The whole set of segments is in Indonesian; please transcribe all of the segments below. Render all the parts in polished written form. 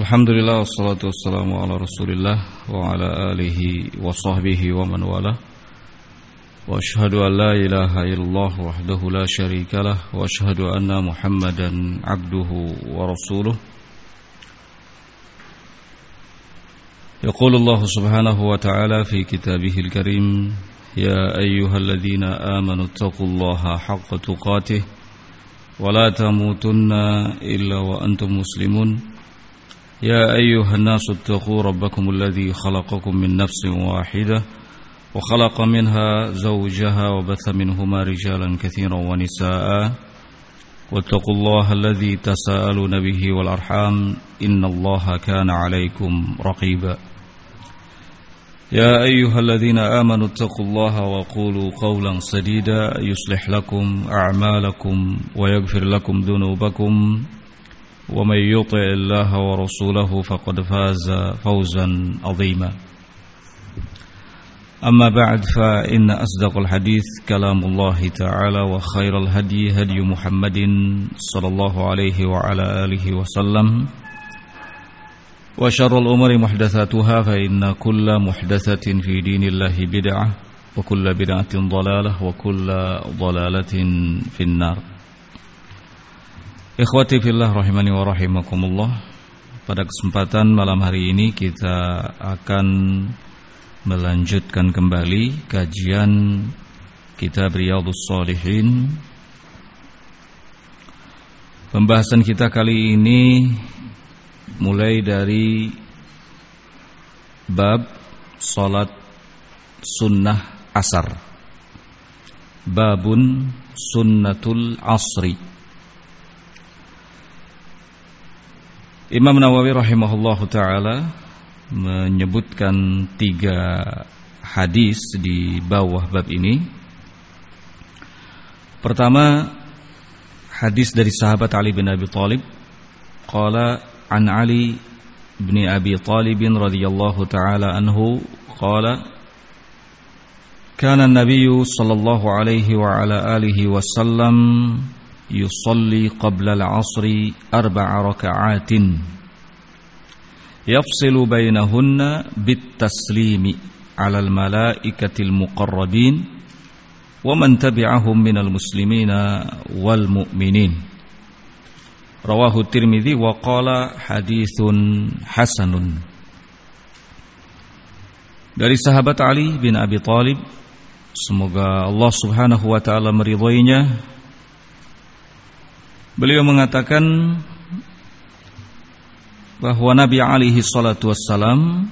Alhamdulillah wassalatu wassalamu ala Rasulillah wa ala alihi wa sahbihi wa man wala. Wa asyhadu an la ilaha illallah wahdahu la syarika lah wa asyhadu anna Muhammadan abduhu wa rasuluh. Yaqulu Allah subhanahu wa ta'ala fi kitabihil karim, ya ayyuhalladzina amanu taqullaha haqqa tuqatih wa la tamutunna illa wa antum muslimun. يا أيها الناس اتقوا ربكم الذي خلقكم من نفس واحدة وخلق منها زوجها وبث منهما رجالا كثيرا ونساء واتقوا الله الذي تساءلون به والأرحام إن الله كان عليكم رقيبا يا أيها الذين آمنوا اتقوا الله وقولوا قولا سديدا يصلح لكم أعمالكم ويغفر لكم ذنوبكم ومن يطع الله ورسوله فقد فاز فوزا عظيما أما بعد فإن أصدق الحديث كلام الله تعالى وخير الهدي هدي محمد صلى الله عليه وعلى آله وسلم وشر الأمور محدثاتها فإن كل محدثة في دين الله بدعة وكل بدعة ضلالة وكل ضلالة في النار. Ikhwati fillah rahimani wa rahimakumullah. Pada kesempatan malam hari ini kita akan melanjutkan kembali kajian kitab Riyadhus Shalihin. Pembahasan kita kali ini mulai dari bab salat sunnah asar. Babun sunnatul asri. Imam Nawawi rahimahullahu ta'ala menyebutkan 3 hadis di bawah bab ini. Pertama, hadis dari sahabat Ali bin Abi Thalib. Qala an Ali bin Abi Thalib radhiyallahu ta'ala anhu qala kana an-nabiy sallallahu alaihi wa ala alihi wasallam yusalli qabla al-'asri 4 raka'atin yafsilu bainahunna bit-taslimi 'ala al-mala'ikatil muqarrabin wa man tabi'ahum minal muslimina wal mu'minin. Rawahu Tirmidzi wa qala haditsun hasanun. Dari sahabat Ali bin Abi Thalib, semoga Allah Subhanahu wa taala meridhoinya, beliau mengatakan bahwa Nabi alaihi salatu wassalam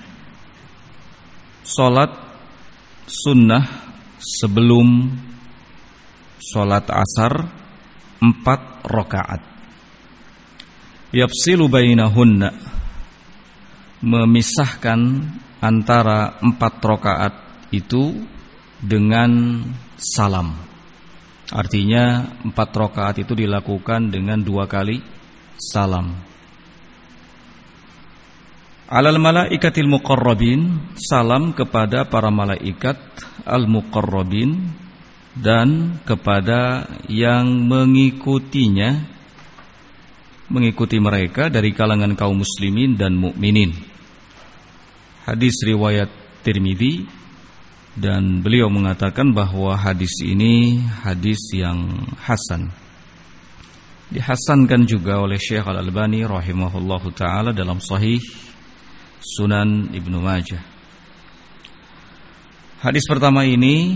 salat sunnah sebelum salat asar 4 rakaat. Yafsilu bainahunna, memisahkan antara 4 rakaat itu dengan salam. Artinya 4 rakaat itu dilakukan dengan 2 kali salam. Alal malaikatil muqarrabin, salam kepada para malaikat al-muqarrabin dan kepada yang mengikutinya, mengikuti mereka dari kalangan kaum muslimin dan mukminin. Hadis riwayat Tirmidzi, dan beliau mengatakan bahwa hadis ini hadis yang hasan. Dihasankan juga oleh Syekh Al-Albani rahimahullahu ta'ala dalam Sahih Sunan Ibnu Majah. Hadis pertama ini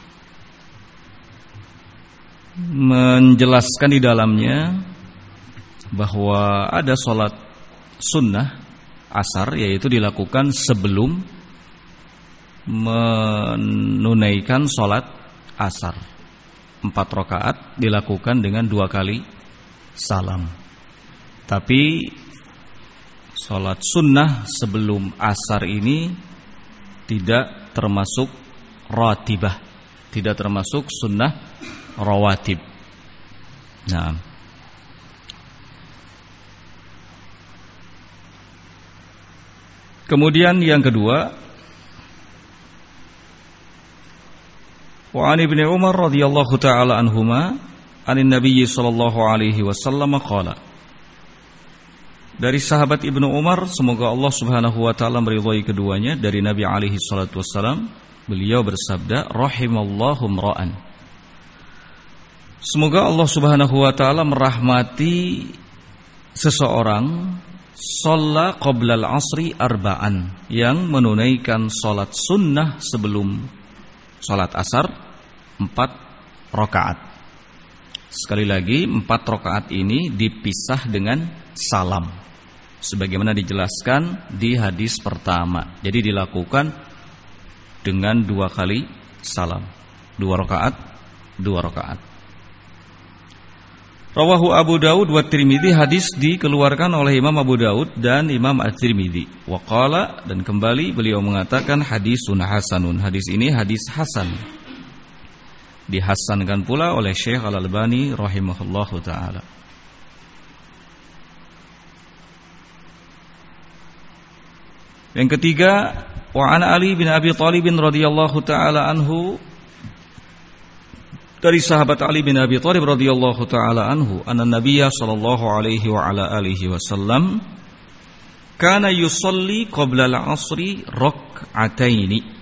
menjelaskan di dalamnya bahwa ada salat sunnah asar, yaitu dilakukan sebelum menunaikan sholat asar. 4 rakaat dilakukan dengan 2 kali salam. Tapi sholat sunnah sebelum asar ini tidak termasuk ratibah, tidak termasuk sunnah rawatib. Nah, kemudian yang kedua, wa an Ibnu Umar radhiyallahu ta'ala anhuma anin Nabi sallallahu alaihi wasallam qala dari sahabat Ibnu Umar, semoga Allah Subhanahu wa taala meridhai keduanya, dari Nabi alaihi salatu wassalam, beliau bersabda, rahimallahu mra'an. Semoga Allah Subhanahu wa taala merahmati seseorang shalla qabla al-'asri arba'an, yang menunaikan salat sunnah sebelum salat asar 4 rakaat. Sekali lagi, 4 rakaat ini dipisah dengan salam, sebagaimana dijelaskan di hadis pertama. Jadi dilakukan dengan 2 kali salam, 2 rakaat, 2 rakaat. Rawahu Abu Daud wa Tirmidzi, hadis dikeluarkan oleh Imam Abu Daud dan Imam At-Tirmidzi. Wa qala, dan kembali beliau mengatakan hadisun hasanun, hadis ini hadis hasan. Dihasankan pula oleh Syekh Al-Albani rahimahullahu taala. Yang ketiga, wa an Ali bin Abi Thalib radhiyallahu taala anhu, dari sahabat Ali bin Abi Thalib radhiyallahu taala anhu, anna Nabiyya sallallahu alaihi wa ala alihi wasallam kana yusalli qabla al-'asri rak'ataini.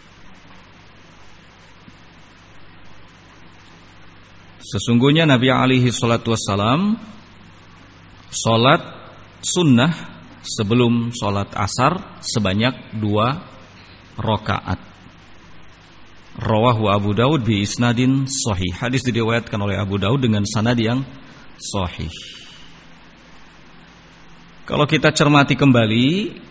Sesungguhnya Nabi alaihi salatu wassalam salat sunnah sebelum salat asar sebanyak 2 rakaat. Rawahu Abu Daud bi isnadin sahih. Hadis diriwayatkan oleh Abu Daud dengan sanad yang sahih. Kalau kita cermati kembali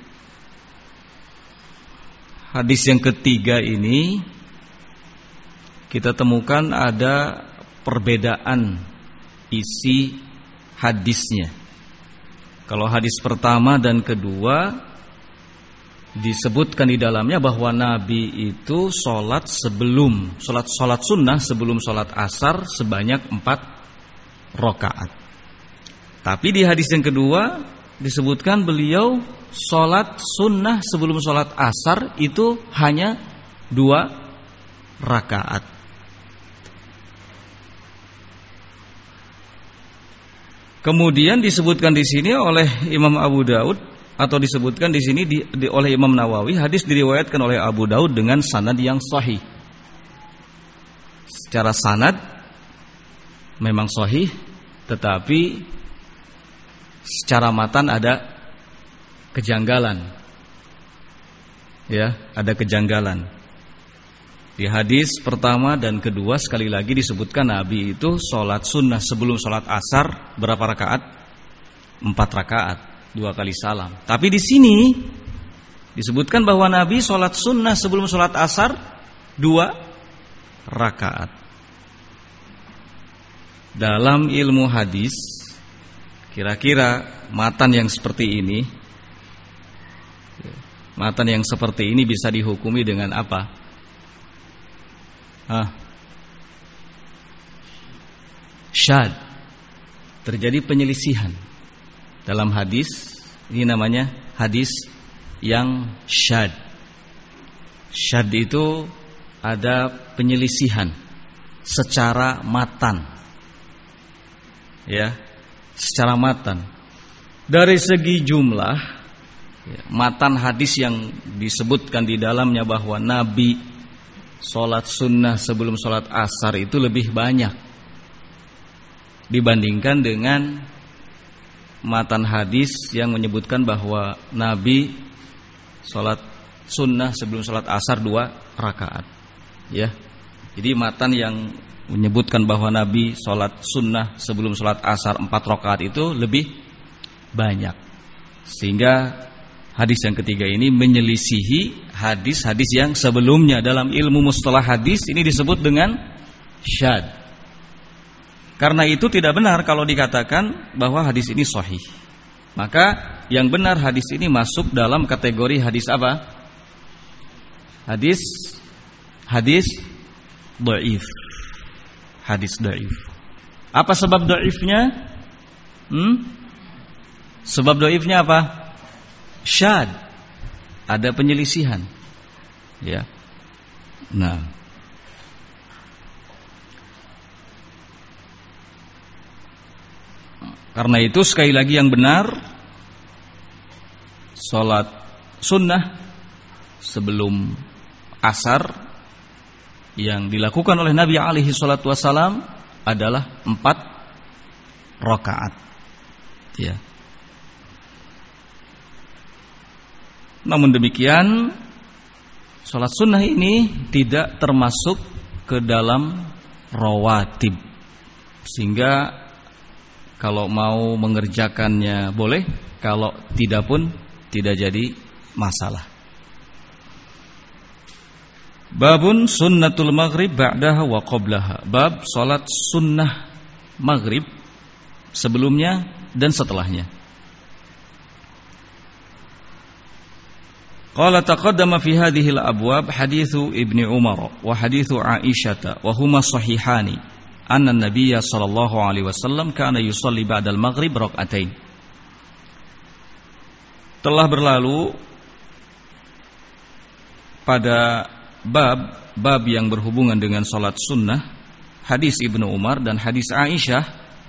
hadis yang ketiga ini, kita temukan ada perbedaan isi hadisnya. Kalau hadis pertama dan kedua disebutkan di dalamnya bahwa Nabi itu sholat sunnah sebelum sholat asar sebanyak 4 rakaat. Tapi di hadis yang kedua disebutkan beliau sholat sunnah sebelum sholat asar itu hanya 2 rakaat. Kemudian disebutkan di sini oleh Imam Abu Daud, atau disebutkan di sini oleh Imam Nawawi, hadis diriwayatkan oleh Abu Daud dengan sanad yang sahih. Secara sanad memang sahih, tetapi secara matan ada kejanggalan. Ya, ada kejanggalan. Di hadis pertama dan kedua sekali lagi disebutkan Nabi itu sholat sunnah sebelum sholat asar berapa rakaat? 4 rakaat, 2 kali salam. Tapi di sini disebutkan bahwa Nabi sholat sunnah sebelum sholat asar 2 rakaat. Dalam ilmu hadis, kira-kira matan yang seperti ini bisa dihukumi dengan apa? Syad. Terjadi penyelisihan dalam hadis. Ini namanya hadis yang syad. Syad itu ada penyelisihan secara matan. Ya, secara matan. Dari segi jumlah, matan hadis yang disebutkan di dalamnya bahwa Nabi sholat sunnah sebelum sholat asar itu lebih banyak dibandingkan dengan matan hadis yang menyebutkan bahwa Nabi sholat sunnah sebelum sholat asar 2 rakaat. Ya, jadi matan yang menyebutkan bahwa Nabi sholat sunnah sebelum sholat asar 4 rakaat itu lebih banyak, sehingga hadis yang ketiga ini menyelisihi hadis-hadis yang sebelumnya. Dalam ilmu mustalah hadis ini disebut dengan syad. Karena itu tidak benar kalau dikatakan bahwa hadis ini sahih. Maka yang benar hadis ini masuk dalam kategori hadis apa? Hadis dhaif. Hadis dhaif. Apa sebab dhaifnya? Sebab dhaifnya apa? Syad, ada penyelisihan. Ya. Nah, karena itu sekali lagi yang benar Salat sunnah sebelum asar yang dilakukan oleh Nabi alaihi salatu wassalam adalah 4 rakaat. Ya. Namun demikian, salat sunnah ini tidak termasuk ke dalam rawatib, sehingga kalau mau mengerjakannya boleh, kalau tidak pun tidak jadi masalah. Babun sunnatul maghrib ba'daha wa qablaha. Bab salat sunnah maghrib sebelumnya dan setelahnya. Qala taqaddama fi hadhihi al-abwab hadithu Ibnu Umar wa hadithu Aisyah wa huma sahihani anna an-nabiy sallallahu alaihi wasallam kana yusalli ba'da al-maghrib rak'atain. Telah berlalu pada bab yang berhubungan dengan salat sunnah hadis Ibnu Umar dan hadis Aisyah,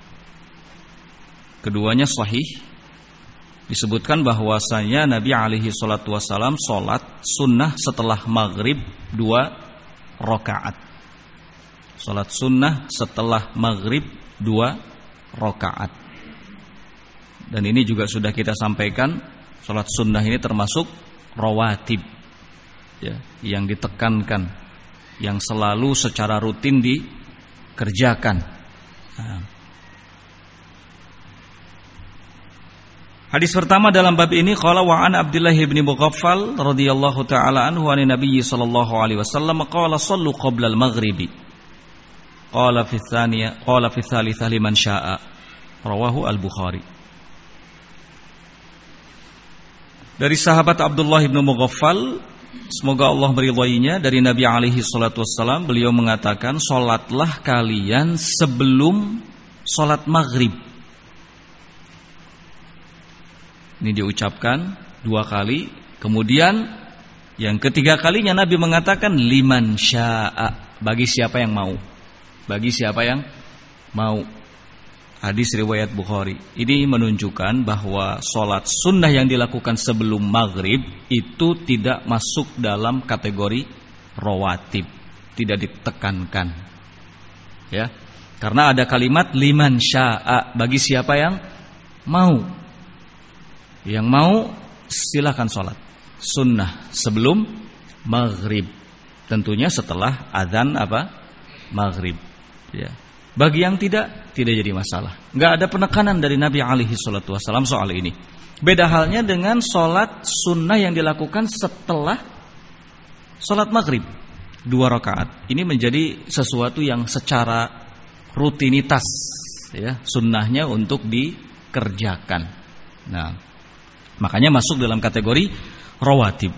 keduanya sahih. Disebutkan bahwasanya Nabi alaihi salatu wasallam salat sunnah setelah maghrib 2 rakaat. Salat sunnah setelah maghrib 2 rakaat. Dan ini juga sudah kita sampaikan, salat sunnah ini termasuk rawatib, ya, yang ditekankan, yang selalu secara rutin dikerjakan. Hadis pertama dalam bab ini, qala wa an Abdullah bin Mughaffal radhiyallahu taala anhu an Nabi sallallahu alaihi wasallam qala sallu qabla al-maghribi qala fi tsaniyah qala fi tsalitsah liman syaa'a, rawahu al-Bukhari. Dari sahabat Abdullah bin Mughaffal, semoga Allah meridhoinya, dari Nabi alaihi salatu wassalam, beliau mengatakan, salatlah kalian sebelum salat maghrib. Ini diucapkan 2 kali. Kemudian yang ketiga kalinya Nabi mengatakan liman syaa, bagi siapa yang mau. Bagi siapa yang mau. Hadis riwayat Bukhari. Ini menunjukkan bahwa salat sunnah yang dilakukan sebelum maghrib itu tidak masuk dalam kategori rawatib, tidak ditekankan. Ya. Karena ada kalimat liman syaa, bagi siapa yang mau. Yang mau silakan sholat sunnah sebelum maghrib, tentunya setelah azan maghrib. Ya. Bagi yang tidak jadi masalah. Enggak ada penekanan dari Nabi alaihi salatu wasallam soal ini. Beda halnya dengan sholat sunnah yang dilakukan setelah sholat maghrib 2 rakaat. Ini menjadi sesuatu yang secara rutinitas, ya, sunnahnya untuk dikerjakan. Nah, makanya masuk dalam kategori rawatib.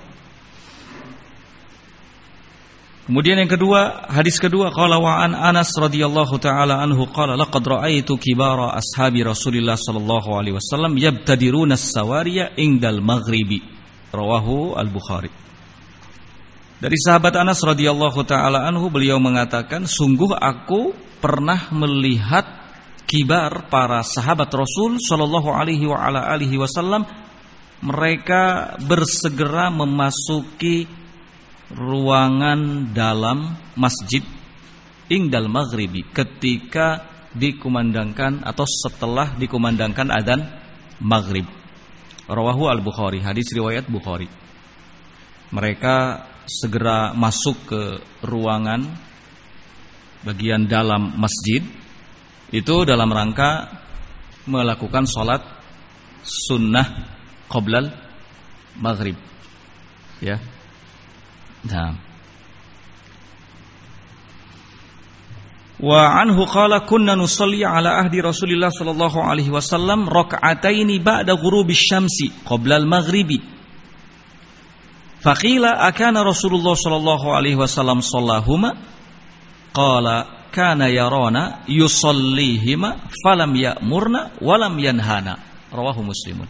Kemudian yang kedua, hadis kedua, qala wa an Anas radhiyallahu taala anhu qala laqad ra'aitu kibara ashabi Rasulillah sallallahu alaihi wasallam yabtadiruna as-sawariya indal maghribi, rawahu al-Bukhari. Dari sahabat Anas radhiyallahu taala anhu, beliau mengatakan, sungguh aku pernah melihat kibar para sahabat Rasul sallallahu alaihi wa ala alihi wasallam, mereka bersegera memasuki ruangan dalam masjid indal maghribi, ketika dikumandangkan atau setelah dikumandangkan adzan maghrib. Rawahu al-Bukhari, hadis riwayat Bukhari. Mereka segera masuk ke ruangan bagian dalam masjid itu dalam rangka melakukan sholat sunnah qoblal maghrib, ya. Nah, wa anhu qala kunna nusalli ala ahdi Rasulillah sallallahu alaihi wasallam rak'ataini ba'da ghurubi syamsi qoblal maghribi. Faqila akana Rasulullah sallallahu alaihi wasallam shallahuma? Qala kana yarana yusallihima falam ya'murna walam yanhana, rawahu Muslimun.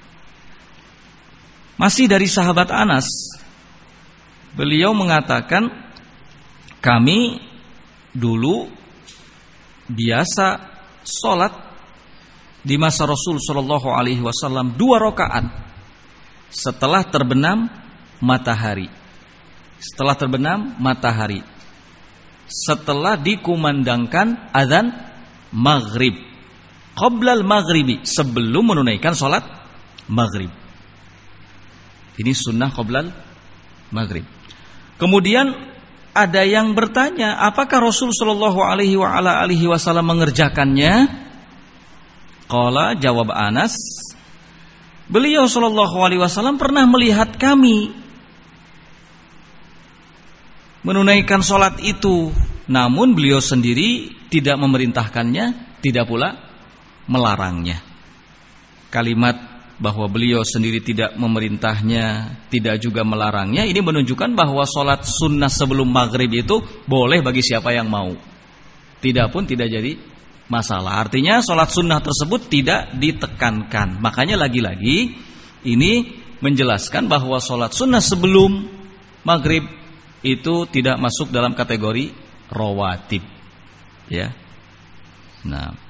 Masih dari sahabat Anas, beliau mengatakan, kami dulu biasa sholat di masa Rasul sallallahu alaihi wasallam 2 rakaat. setelah terbenam matahari. Setelah terbenam matahari. Setelah dikumandangkan azan maghrib. Qoblal maghribi, sebelum menunaikan sholat maghrib. Ini sunnah qoblal maghrib. Kemudian ada yang bertanya, apakah Rasul sallallahu alaihi wasallam mengerjakannya? Qala, jawab Anas, beliau sallallahu alaihi wasallam pernah melihat kami menunaikan sholat itu, namun beliau sendiri tidak memerintahkannya, tidak pula melarangnya. Kalimat bahwa beliau sendiri tidak memerintahnya, tidak juga melarangnya, ini menunjukkan bahwa sholat sunnah sebelum maghrib itu boleh bagi siapa yang mau. Tidak pun tidak jadi masalah. Artinya sholat sunnah tersebut tidak ditekankan. Makanya lagi-lagi ini menjelaskan bahwa sholat sunnah sebelum maghrib itu tidak masuk dalam kategori rawatib. Ya. Nah,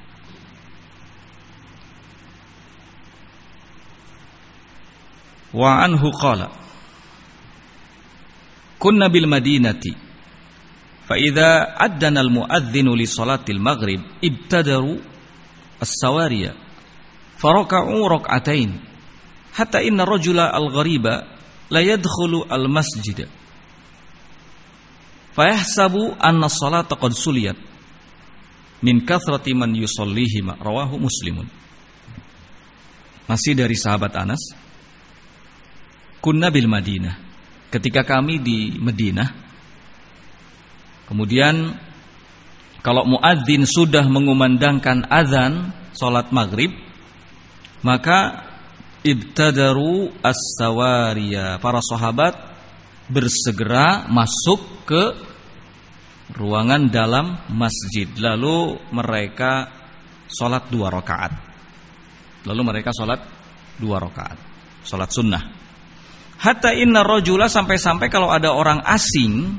wa anhu qala kunna bil madinati fa idza addana al muadzinu li salatil maghrib ibtadaru as-sawariya faraka'u rak'atain hatta inna rajula al ghariba la yadkhulu al masjid fa yahsabu anna as-salata qad suliyat min kathrati man yusallihima, rawahu Muslimun. Masih dari sahabat Anas, kunna bil Madinah, ketika kami di Madinah, kemudian kalau muadzin sudah mengumandangkan azan salat maghrib, maka ibtadaru as-sawariya, para sahabat bersegera masuk ke ruangan dalam masjid, lalu mereka salat 2 rakaat. Salat sunnah. Hatta inna rajula, sampai-sampai kalau ada orang asing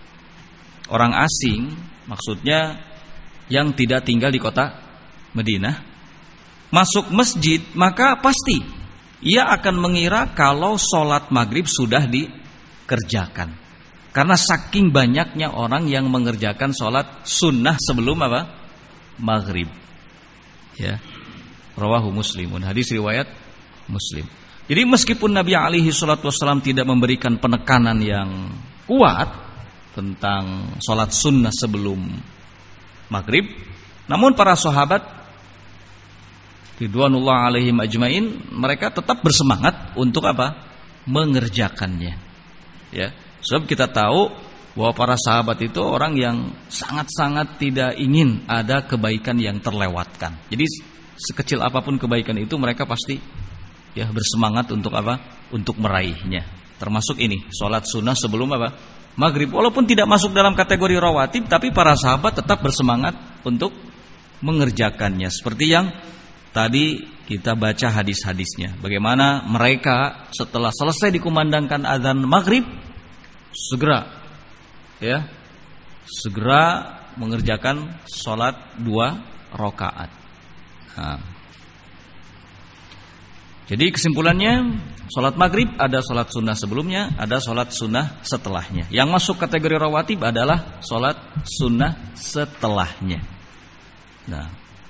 maksudnya yang tidak tinggal di kota Madinah, masuk masjid, maka pasti ia akan mengira kalau sholat maghrib sudah dikerjakan. Karena saking banyaknya orang yang mengerjakan sholat sunnah sebelum apa? Maghrib. Ya. Rawahu Muslimun, hadis riwayat Muslim. Jadi meskipun Nabi alaihi salatu wassalam tidak memberikan penekanan yang kuat tentang sholat sunnah sebelum maghrib, namun para sahabat ridwanullah alaihim ajmain, mereka tetap bersemangat untuk apa? Mengerjakannya. Ya, sebab kita tahu bahwa para sahabat itu orang yang sangat-sangat tidak ingin ada kebaikan yang terlewatkan. Jadi sekecil apapun kebaikan itu mereka pasti ya bersemangat untuk apa? Untuk meraihnya. Termasuk ini, sholat sunnah sebelum apa? Maghrib. Walaupun tidak masuk dalam kategori rawatib, tapi para sahabat tetap bersemangat untuk mengerjakannya. Seperti yang tadi kita baca hadis-hadisnya. Bagaimana mereka setelah selesai dikumandangkan azan maghrib, segera mengerjakan sholat 2 rakaat. Nah, jadi kesimpulannya, sholat maghrib ada sholat sunnah sebelumnya, ada sholat sunnah setelahnya. Yang masuk kategori rawatib adalah sholat sunnah setelahnya. Nah,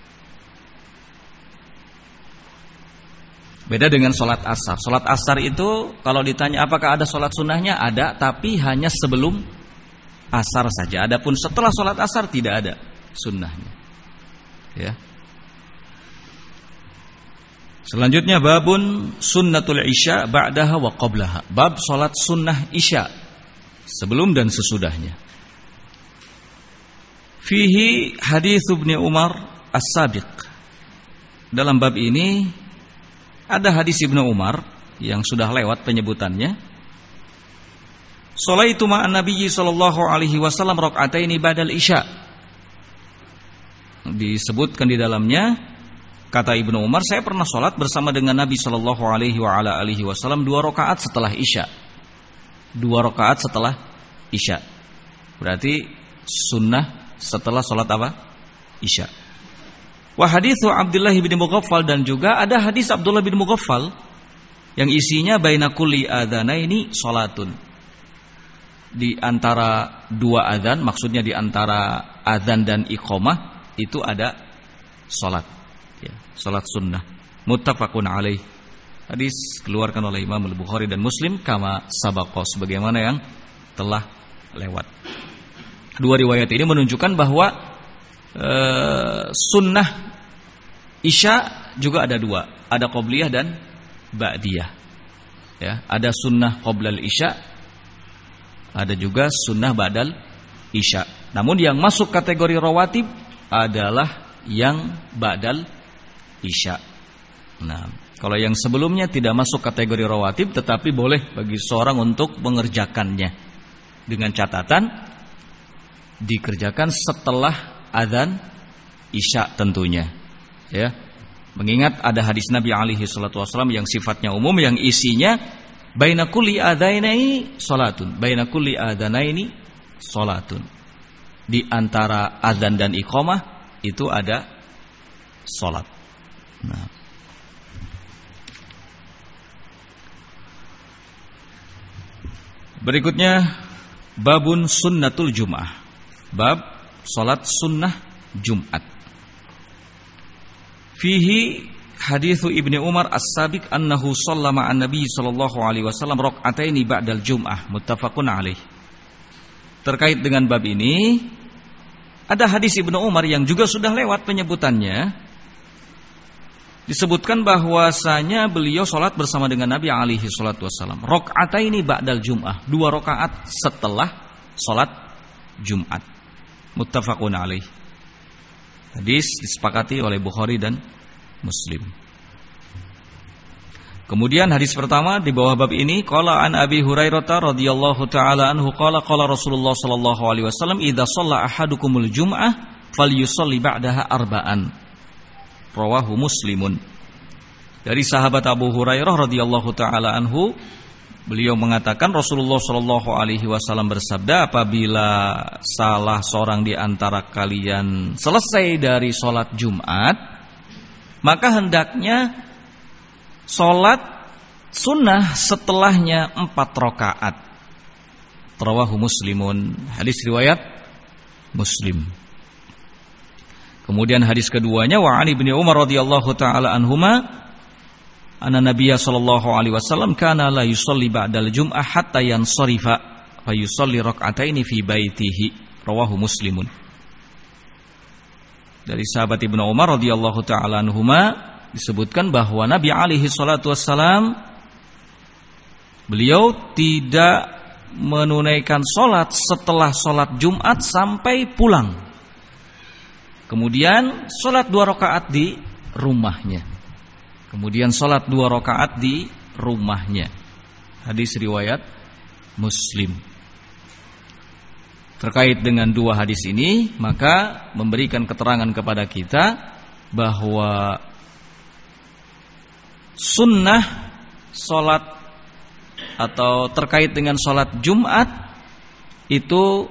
beda dengan sholat asar. Sholat asar itu kalau ditanya apakah ada sholat sunnahnya, ada, tapi hanya sebelum asar saja. Adapun setelah sholat asar tidak ada sunnahnya. Ya. Selanjutnya babun sunnatul isya ba'daha wa qablaha. Bab salat sunnah isya sebelum dan sesudahnya. Fihi hadits Ibnu Umar as-sabiq. Dalam bab ini ada hadis Ibnu Umar yang sudah lewat penyebutannya. Sholaitu ma'an Nabi sallallahu alaihi wasallam raka'ataini ba'dal isya. Disebutkan di dalamnya, kata Ibnu Umar, saya pernah sholat bersama dengan Nabi Shallallahu Alaihi Wasallam 2 rakaat setelah isya. 2 rakaat setelah isya. Berarti sunnah setelah sholat apa? Isya. Wa hadithu Abdullah bin Mughaffal, dan juga ada hadis Abdullah bin Mughaffal yang isinya baina kulli adzanaini salatun. Di antara dua adzan, maksudnya di antara adzan dan iqamah itu ada salat, ya, salat sunnah. Muttafaqun alaih. Hadis keluarkan oleh Imam Al-Bukhari dan Muslim kama sabaqa, sebagaimana yang telah lewat. Dua riwayat ini menunjukkan bahwa sunnah Isya juga ada dua, ada qobliyah dan ba'diyah. Ya, ada sunnah qoblal Isya, ada juga sunnah ba'dal Isya. Namun yang masuk kategori rawatib adalah yang ba'dal Isya. Nah, kalau yang sebelumnya tidak masuk kategori rawatib, tetapi boleh bagi seorang untuk mengerjakannya dengan catatan dikerjakan setelah adzan Isya tentunya, ya. Mengingat ada hadis Nabi alaihi salatu wasallam yang sifatnya umum, yang isinya baina kulli adzanaini salatun, baina kulli adzanaini salatun. Di antara adzan dan iqamah itu ada salat. Nah, berikutnya babun sunnatul Jum'ah. Bab salat sunnah Jumat. Fihi hadithu Ibnu Umar as-sabiq annahu shallama an-nabi sallallahu alaihi wasallam rak'ataini ba'dal Jum'ah, muttafaqun alaih. Terkait dengan bab ini ada hadis Ibnu Umar yang juga sudah lewat penyebutannya. Disebutkan bahwasanya beliau salat bersama dengan Nabi alaihi salatu wasallam rak'ataini ba'dal Jum'ah, 2 rakaat setelah salat Jumat. Muttafaqun alaih. Hadis disepakati oleh Bukhari dan Muslim. Kemudian hadis pertama di bawah bab ini, qala an Abi Hurairah radhiyallahu taala anhu qala qala Rasulullah sallallahu alaihi wasallam idza shalla ahadukumul jum'ah falyusalli ba'daha arba'an. Rawahu Muslimun. Dari sahabat Abu Hurairah radhiyallahu taala anhu, beliau mengatakan Rasulullah sallallahu alaihi wasallam bersabda, apabila salah seorang di antara kalian selesai dari salat Jumat, maka hendaknya salat sunnah setelahnya 4 rakaat. Rawahu Muslimun. Hadis riwayat Muslim. Kemudian hadis keduanya, wa an Ibnu Umar radhiyallahu taala anhuma anna Nabiyya sallallahu alaihi wasallam kana la yusalli ba'dal jum'ah hatta yansarifa fa yusalli rak'ataini fi baitihi. Rawahu Muslimun. Dari sahabat Ibnu Umar radhiyallahu taala anhuma disebutkan bahwa Nabi alaihi salatu wassalam beliau tidak menunaikan salat setelah salat Jumat sampai pulang. Kemudian salat 2 rakaat di rumahnya. Kemudian salat 2 rakaat di rumahnya. Hadis riwayat Muslim. Terkait dengan 2 hadis ini, maka memberikan keterangan kepada kita bahwa sunnah salat atau terkait dengan salat Jumat itu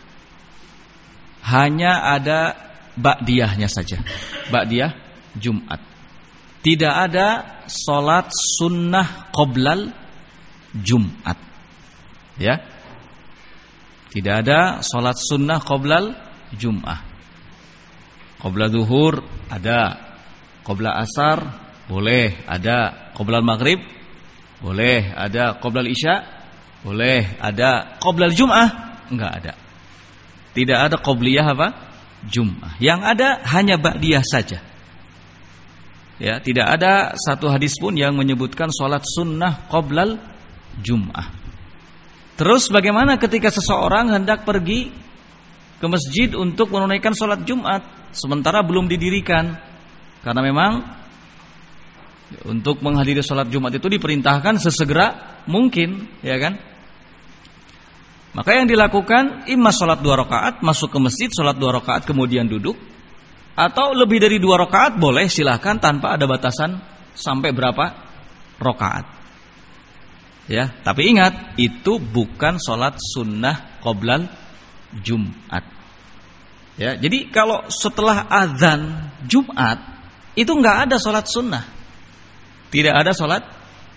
hanya ada ba'diyahnya saja. Ba'diyah Jumat. Tidak ada salat sunnah qoblal Jumat. Ya. Tidak ada salat sunnah qoblal Jum'ah. Qobla zuhur ada, qobla asar boleh, ada qoblal maghrib boleh, ada qoblal isya boleh, ada qoblal Jum'ah enggak ada. Tidak ada qobliyah apa? Jum'ah. Yang ada hanya ba'diyah saja. Ya, tidak ada satu hadis pun yang menyebutkan salat sunnah qoblal Jum'ah. Terus bagaimana ketika seseorang hendak pergi ke masjid untuk menunaikan salat Jumat sementara belum didirikan? Karena memang untuk menghadiri salat Jumat itu diperintahkan sesegera mungkin, ya kan? Maka yang dilakukan imma salat 2 rakaat, masuk ke masjid salat 2 rakaat kemudian duduk, atau lebih dari 2 rakaat boleh, silahkan tanpa ada batasan sampai berapa rakaat. Ya, tapi ingat itu bukan salat sunnah qoblal Jumat. Ya, jadi kalau setelah azan Jumat itu enggak ada salat sunnah. Tidak ada salat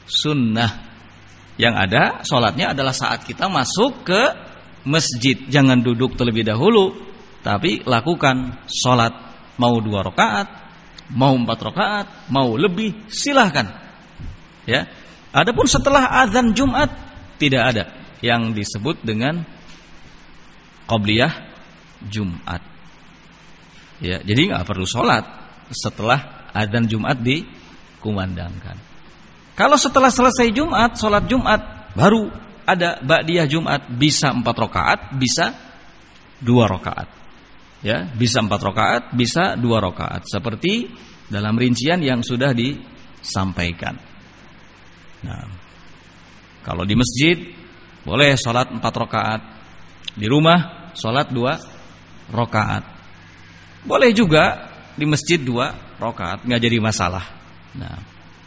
sunnah. Yang ada sholatnya adalah saat kita masuk ke masjid. Jangan duduk terlebih dahulu, tapi lakukan sholat. Mau 2 rakaat, mau 4 rakaat, mau lebih, silahkan. Ya. Adapun setelah azan Jumat tidak ada yang disebut dengan qabliyah Jumat. Ya, jadi nggak perlu sholat setelah azan Jumat dikumandangkan. Kalau setelah selesai Jumat, sholat Jumat, baru ada ba'diyah Jumat, bisa 4 rakaat, bisa 2 rakaat. Ya, bisa 4 rakaat, bisa 2 rakaat. Seperti dalam rincian yang sudah disampaikan. Nah, kalau di masjid boleh sholat 4 rakaat, di rumah sholat 2 rakaat. Boleh juga di masjid 2 rakaat, nggak jadi masalah. Nah,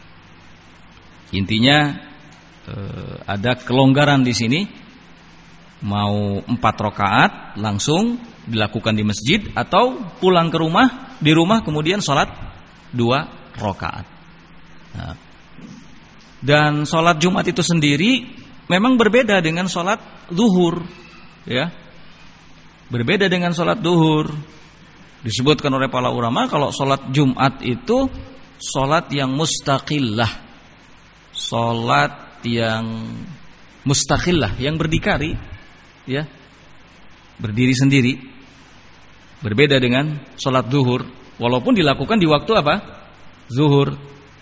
intinya ada kelonggaran di sini. Mau 4 rakaat langsung dilakukan di masjid, atau pulang ke rumah, di rumah kemudian sholat 2 rakaat. Nah, dan sholat Jumat itu sendiri memang berbeda dengan sholat zuhur, ya. Berbeda dengan sholat zuhur. Disebutkan oleh para ulama kalau sholat Jumat itu sholat yang mustaqillah, sholat yang mustaqillah, yang berdikari, ya, berdiri sendiri. Berbeda dengan sholat zuhur, walaupun dilakukan di waktu apa? Zuhur.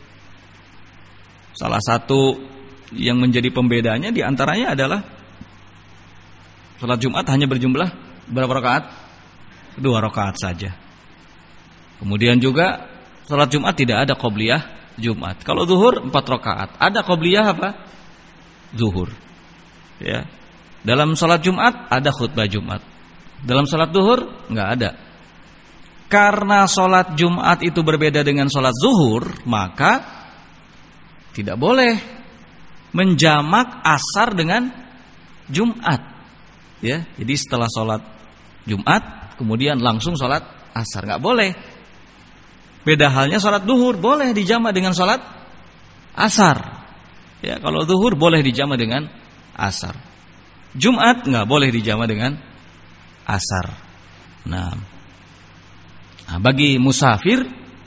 Salah satu yang menjadi pembedanya diantaranya adalah sholat Jumat hanya berjumlah berapa rakaat? 2 rakaat saja. Kemudian juga sholat Jumat tidak ada qabliyah Jumat. Kalau zuhur 4 rakaat, ada qabliyah apa? Zuhur. Ya. Dalam sholat Jumat ada khutbah Jumat. Dalam sholat zuhur nggak ada. Karena sholat Jumat itu berbeda dengan sholat zuhur, maka tidak boleh menjamak asar dengan Jumat. Ya, jadi setelah sholat Jumat kemudian langsung sholat asar, nggak boleh. Beda halnya sholat zuhur, boleh dijamak dengan sholat asar. Ya, kalau zuhur boleh dijamak dengan asar. Jumat nggak boleh dijamak dengan asar. Nah, bagi musafir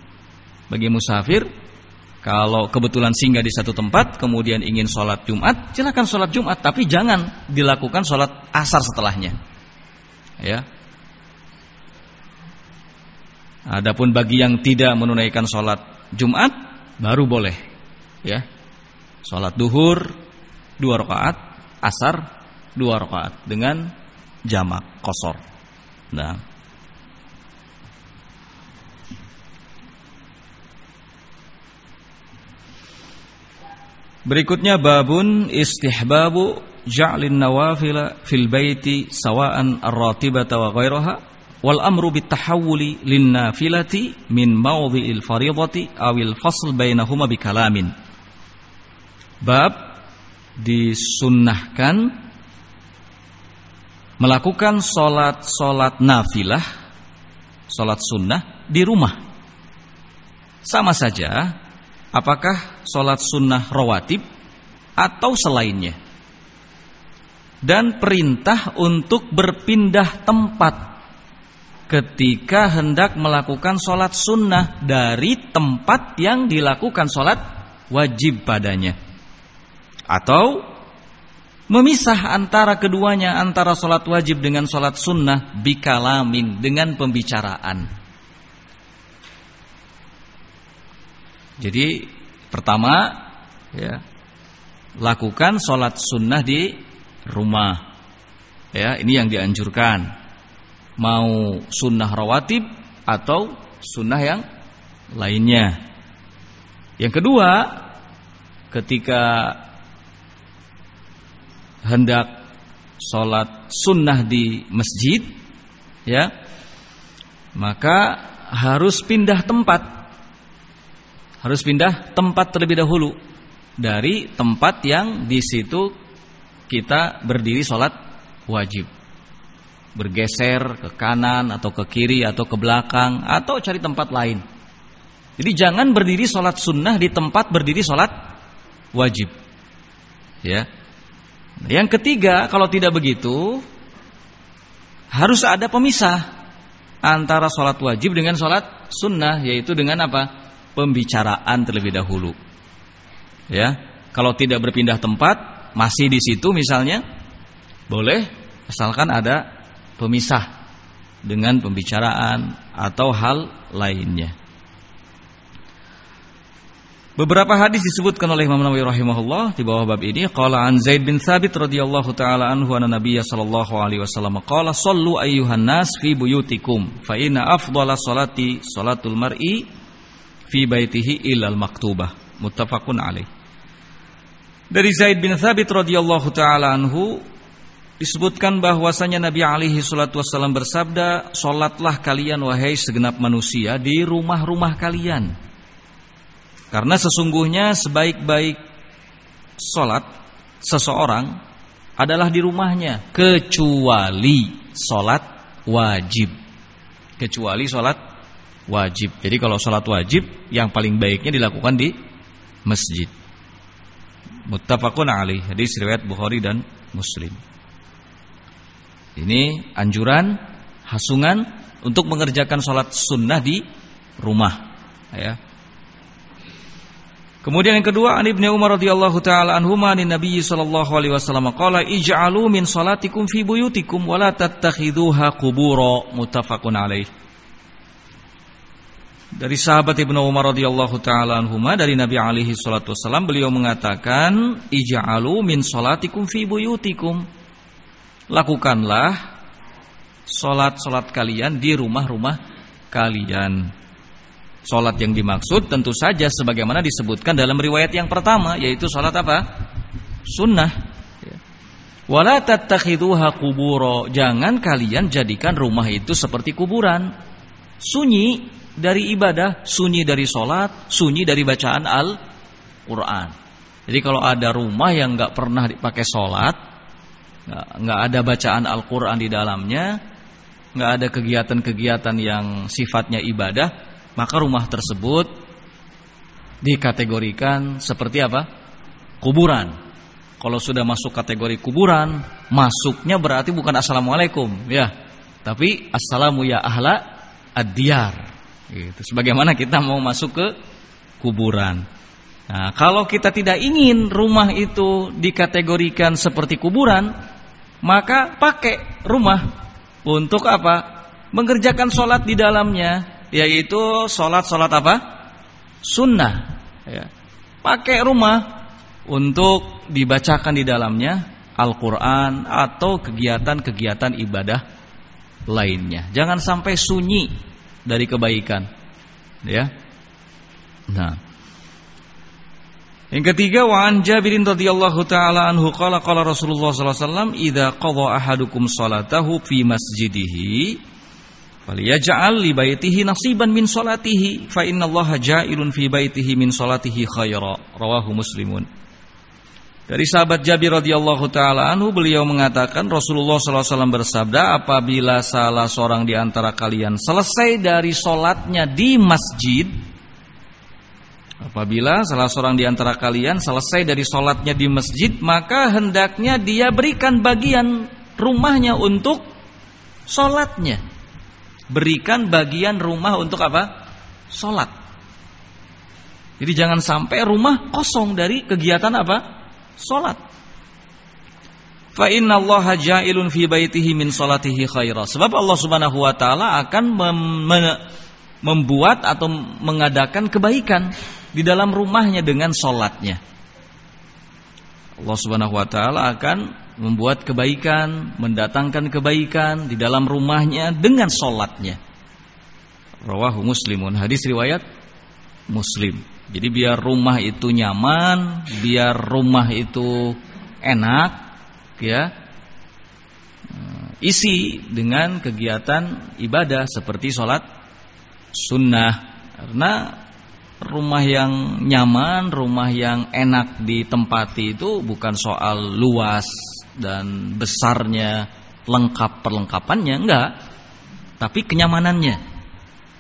kalau kebetulan singgah di satu tempat kemudian ingin sholat Jumat, silakan sholat Jumat, tapi jangan dilakukan sholat asar setelahnya. Ya. Adapun bagi yang tidak menunaikan sholat Jumat baru boleh, ya, sholat duhur 2 rakaat, asar 2 rakaat dengan jamak qashar. Nah, berikutnya babun istihbabu ja'lin nawafila fil baiti sawa'an ar-ratibata wa ghairaha wal amru bitahawuli lin nafilati min mawdhi'il fardhati awil fasl bainahuma bikalamin. Bab disunnahkan melakukan salat nafilah, salat sunnah di rumah. Sama saja apakah salat sunnah rawatib atau selainnya. Dan perintah untuk berpindah tempat ketika hendak melakukan sholat sunnah dari tempat yang dilakukan sholat wajib padanya, atau memisah antara keduanya, antara sholat wajib dengan sholat sunnah bikalamin, dengan pembicaraan. Jadi pertama, ya, lakukan sholat sunnah di rumah, ya, ini yang dianjurkan. Mau sunnah rawatib atau sunnah yang lainnya. Yang kedua, ketika hendak sholat sunnah di masjid, ya, maka harus pindah tempat. Harus pindah tempat terlebih dahulu dari tempat yang di situ kita berdiri sholat wajib. Bergeser ke kanan atau ke kiri atau ke belakang atau cari tempat lain. Jadi jangan berdiri sholat sunnah di tempat berdiri sholat wajib. Ya. Yang ketiga, kalau tidak begitu harus ada pemisah antara sholat wajib dengan sholat sunnah, yaitu dengan apa? Pembicaraan terlebih dahulu. Ya, kalau tidak berpindah tempat, masih di situ misalnya, boleh, asalkan ada pemisah dengan pembicaraan atau hal lainnya. Beberapa hadis disebutkan oleh Imam Nawawi rahimahullah di bawah bab ini. Qala an Zaid bin Thabit radhiyallahu taala anhu anna Nabiyya sallallahu alaihi wasallam qala sallu ayyuhan nas fi buyutikum fa inna afdhala salati salatul mar'i fi baitihi illal maktubah. Muttafaqun alaih. Dari Zaid bin Thabit radhiyallahu taala anhu disebutkan bahwasanya Nabi alaihi salatu wasallam bersabda, "Salatlah kalian wahai segenap manusia di rumah-rumah kalian. Karena sesungguhnya sebaik-baik salat seseorang adalah di rumahnya, kecuali salat wajib." Kecuali salat wajib. Jadi kalau salat wajib yang paling baiknya dilakukan di masjid. Muttafaqun alaih. Hadis riwayat Bukhari dan Muslim. Ini anjuran, hasungan untuk mengerjakan salat sunnah di rumah, ya. Kemudian yang kedua, an Ibnu Umar radhiyallahu taala anhuma an Nabi sallallahu alaihi wasallam qala ij'alu min salatikum fi buyutikum wa la tattakhiduha qubura. Muttafaqun alaih. Dari sahabat Ibnu Umar radhiyallahu taala anhuma dari Nabi alaihi salatu wasallam, beliau mengatakan, ij'alu min salatikum fi buyutikum. Lakukanlah salat-salat kalian di rumah-rumah kalian. Salat yang dimaksud tentu saja sebagaimana disebutkan dalam riwayat yang pertama, yaitu salat apa? Sunnah. Wala tattakhiduha qubura. Jangan kalian jadikan rumah itu seperti kuburan. Sunyi dari ibadah, sunyi dari salat, sunyi dari bacaan Al-Qur'an. Jadi kalau ada rumah yang enggak pernah dipakai salat, enggak ada bacaan Al-Qur'an di dalamnya, enggak ada kegiatan-kegiatan yang sifatnya ibadah, maka rumah tersebut dikategorikan seperti apa? Kuburan. Kalau sudah masuk kategori kuburan, masuknya berarti bukan assalamualaikum, ya, tapi assalamu ya ahla ad-diyar. Gitu. Sebagaimana kita mau masuk ke kuburan. Nah, kalau kita tidak ingin rumah itu dikategorikan seperti kuburan, maka pakai rumah untuk apa? Mengerjakan sholat di dalamnya, yaitu sholat-sholat apa? Sunnah, ya. Pakai rumah untuk dibacakan di dalamnya Al-Quran atau kegiatan-kegiatan ibadah lainnya. Jangan sampai sunyi dari kebaikan, ya. Nah, yang ketiga, wa an Jabirin radhiyallahu taala anhu qala qala Rasulullah sallallahu alaihi wasallam, idza qadha ahadukum salatahu fi masjidihi falyaj'al li baitihi nasiban min salatihi fa innallaha ja'ilun fi baitihi min salatihi khaira. Rawahu Muslimun. Dari sahabat Jabir radhiyallahu taala anhu, beliau mengatakan Rasulullah sallallahu alaihi wasallam bersabda, apabila salah seorang di antara kalian selesai dari salatnya di masjid, apabila salah seorang di antara kalian selesai dari salatnya di masjid, maka hendaknya dia berikan bagian rumahnya untuk salatnya. Berikan bagian rumah untuk apa? Salat. Jadi jangan sampai rumah kosong dari kegiatan apa? Salat. Fa innallaha ja'ilun fi baitihi min salatihi khaira. Sebab Allah Subhanahu wa taala akan membuat atau mengadakan kebaikan di dalam rumahnya dengan salatnya. Allah Subhanahu wa taala akan membuat kebaikan, mendatangkan kebaikan di dalam rumahnya dengan salatnya. Rawahu Muslimun. Hadis riwayat Muslim. Jadi biar rumah itu nyaman, biar rumah itu enak, ya, isi dengan kegiatan ibadah seperti sholat sunnah. Karena rumah yang nyaman, rumah yang enak ditempati itu bukan soal luas dan besarnya, lengkap perlengkapannya, enggak, tapi kenyamanannya,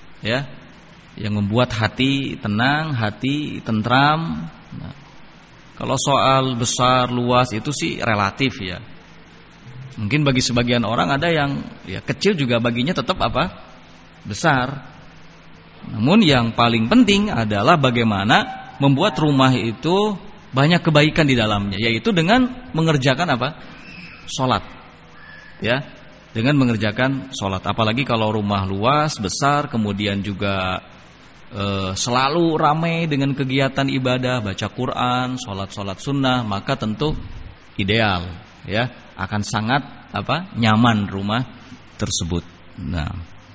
ya, yang membuat hati tenang, hati tentram. Nah, Kalau soal besar, luas itu sih relatif ya. Mungkin bagi sebagian orang ada yang ya kecil juga baginya tetap apa? Besar. Namun yang paling penting adalah bagaimana membuat rumah itu banyak kebaikan di dalamnya, yaitu dengan mengerjakan apa? Salat. Ya, dengan mengerjakan salat. Apalagi kalau rumah luas, besar, kemudian juga selalu ramai dengan kegiatan ibadah, baca Quran, sholat sunnah, maka tentu ideal, ya, akan sangat apa? Nyaman rumah tersebut. Nah,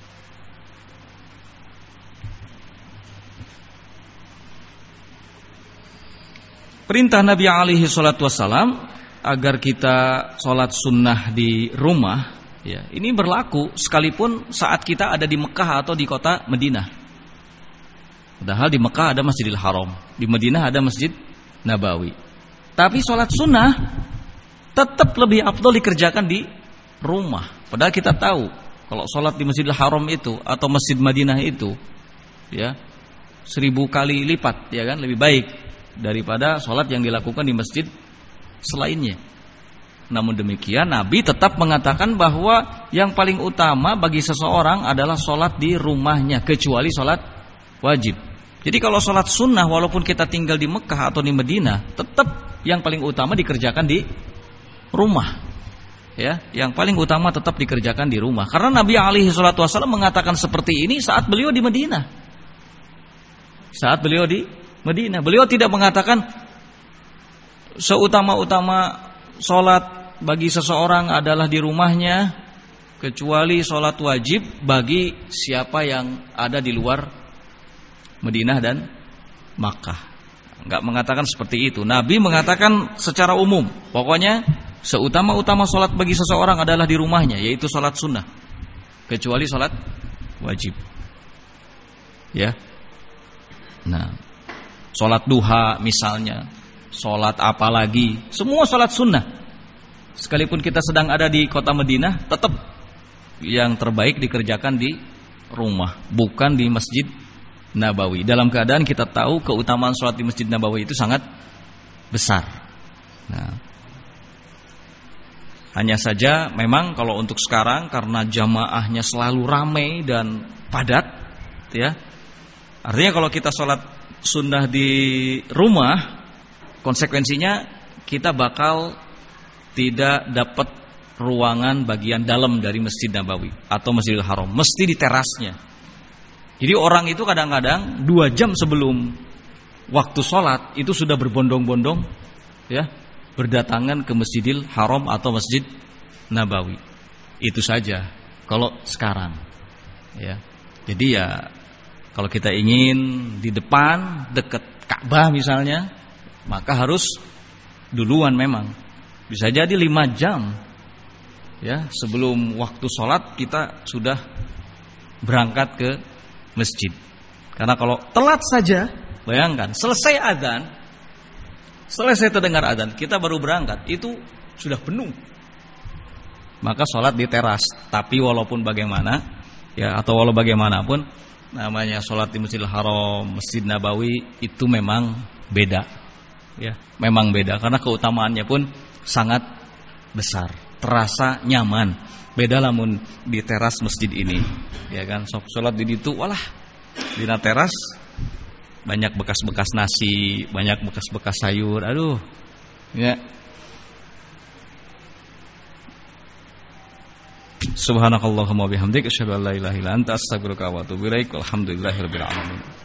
perintah Nabi alaihi salatu wassalam agar kita sholat sunnah di rumah, ya, ini berlaku sekalipun saat kita ada di Mekah atau di kota Madinah. Padahal di Mekah ada Masjidil Haram, di Madinah ada Masjid Nabawi. Tapi sholat sunnah tetap lebih afdal dikerjakan di rumah. Padahal kita tahu kalau sholat di Masjidil Haram itu atau Masjid Madinah itu, ya, 1000 kali lipat, ya kan, lebih baik daripada sholat yang dilakukan di masjid selainnya. Namun demikian Nabi tetap mengatakan bahwa yang paling utama bagi seseorang adalah sholat di rumahnya, kecuali sholat wajib. Jadi kalau sholat sunnah walaupun kita tinggal di Mekah atau di Madinah, tetap yang paling utama dikerjakan di rumah. Ya, yang paling utama tetap dikerjakan di rumah. Karena Nabi alaihi salatu wasallam mengatakan seperti ini saat beliau di Madinah. Saat beliau di Madinah, beliau tidak mengatakan seutama-utama sholat bagi seseorang adalah di rumahnya, kecuali sholat wajib bagi siapa yang ada di luar Madinah dan Makkah. Enggak mengatakan seperti itu. Nabi mengatakan secara umum, pokoknya seutama-utama sholat bagi seseorang adalah di rumahnya, yaitu sholat sunnah, kecuali sholat wajib. Ya. Nah, sholat duha misalnya, sholat apa lagi, semua sholat sunnah. Sekalipun kita sedang ada di kota Madinah, tetap yang terbaik dikerjakan di rumah, bukan di Masjid Nabawi. Dalam keadaan kita tahu keutamaan sholat di Masjid Nabawi itu sangat besar. Nah, hanya saja memang kalau untuk sekarang karena jamaahnya selalu ramai dan padat, ya, artinya kalau kita sholat sunnah di rumah, konsekuensinya kita bakal tidak dapat ruangan bagian dalam dari Masjid Nabawi atau Masjidil Haram, mesti di terasnya. Jadi orang itu kadang-kadang 2 jam sebelum waktu sholat itu sudah berbondong-bondong, ya, berdatangan ke Masjidil Haram atau Masjid Nabawi. Itu saja kalau sekarang, ya. Jadi ya kalau kita ingin di depan dekat Ka'bah misalnya, maka harus duluan memang. Bisa jadi 5 jam, ya, sebelum waktu sholat kita sudah berangkat ke masjid. Karena kalau telat saja, bayangkan selesai adzan, selesai terdengar adzan, kita baru berangkat, itu sudah penuh. Maka sholat di teras. Tapi walaupun bagaimana, ya, atau walau bagaimanapun, namanya sholat di Masjidil Haram, Masjid Nabawi itu memang beda, ya, memang beda karena keutamaannya pun sangat besar, terasa nyaman. Beda lamun di teras masjid ini, ya kan, sholat di situ, walah, di teras banyak bekas-bekas nasi, banyak bekas-bekas sayur, aduh, ya. Subhanakallahumma bihamdika asyhadu an la ilaha illa anta astaghfiruka wa atubu ilaik. Walhamdulillahirabbil alamin.